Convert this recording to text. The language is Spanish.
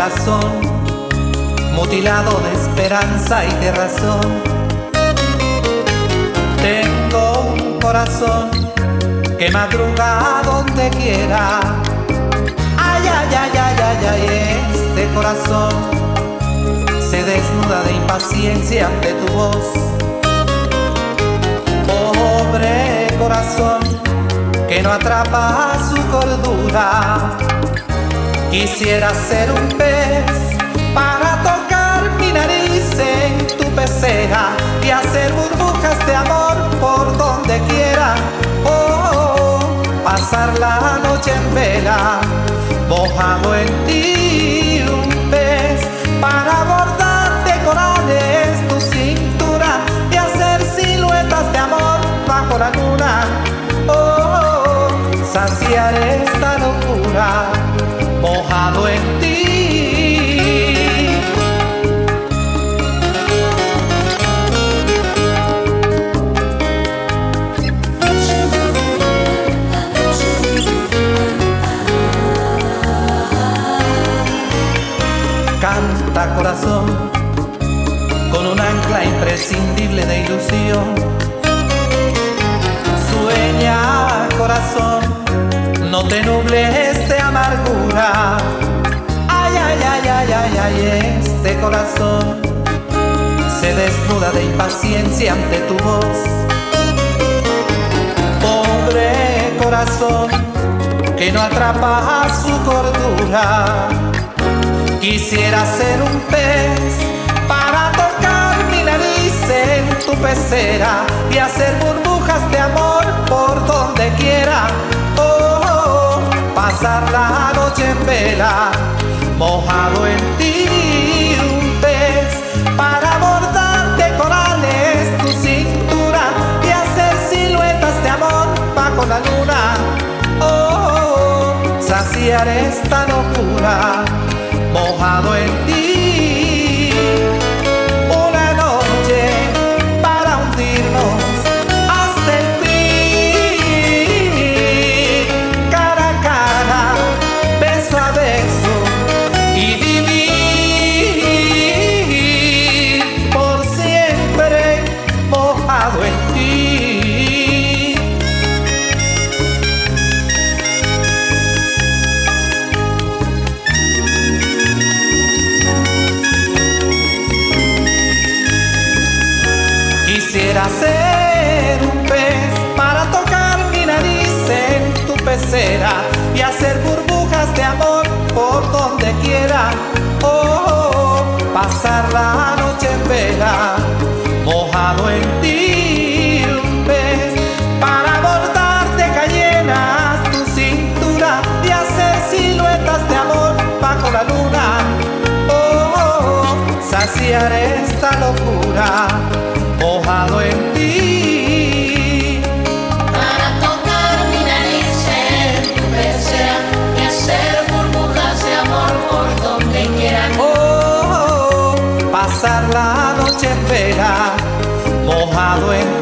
corazón, mutilado de esperanza y de razón. Tengo un corazón que madruga donde quiera. Ay, ay, ay, ay, ay, ay, este corazón se desnuda de impaciencia ante tu voz. Pobre corazón que no atrapa su cordura. Quisiera ser un pez para tocar mi nariz en tu pecera y hacer burbujas de amor por donde quiera. Oh, pasar la noche en vela, mojado en ti, un pez para bordar de corales tu cintura y hacer siluetas de amor bajo la luna. Oh, saciar esta locura, mojado en ti. Canta corazón con un ancla imprescindible de ilusión. Sueña corazón, no te nubles de amargura. Ay, ay, ay, ay, ay, ay, este corazón se desnuda de impaciencia ante tu voz. Pobre corazón que no atrapa su cordura. Quisiera ser un pez para tocar mi nariz en tu pecera y hacer burbujas de amor por donde quiera. Oh, pasar la noche en vela, mojado en ti, un pez para bordar de corales tu cintura y hacer siluetas de amor bajo la luna. Oh, saciar esta locura, mojado en ti. Una noche para hundirnos hasta el fin, cara a cara, beso a beso y vivir por siempre mojado en ti. Quisiera ser un pez para tocar mi nariz en tu pecera y hacer burbujas de amor por donde quiera. Oh, pasar la noche en vela, mojado en ti, un pez para bordar de cayenas tu cintura y hacer siluetas de amor bajo la luna. Oh, saciar esta locura, mojado en ti. Para tocar mi nariz en tu pecera y hacer burbujas de amor por donde quiera. Oh, pasar la noche en vela, mojado en ti.